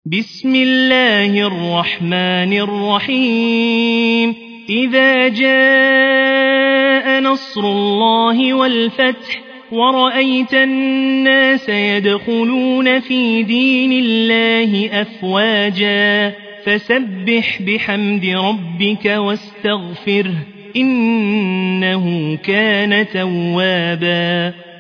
بسم الله الرحمن الرحيم إذا جاء نصر الله والفتح ورأيت الناس يدخلون في دين الله أفواجا فسبح بحمد ربك واستغفره إنه كان توابا.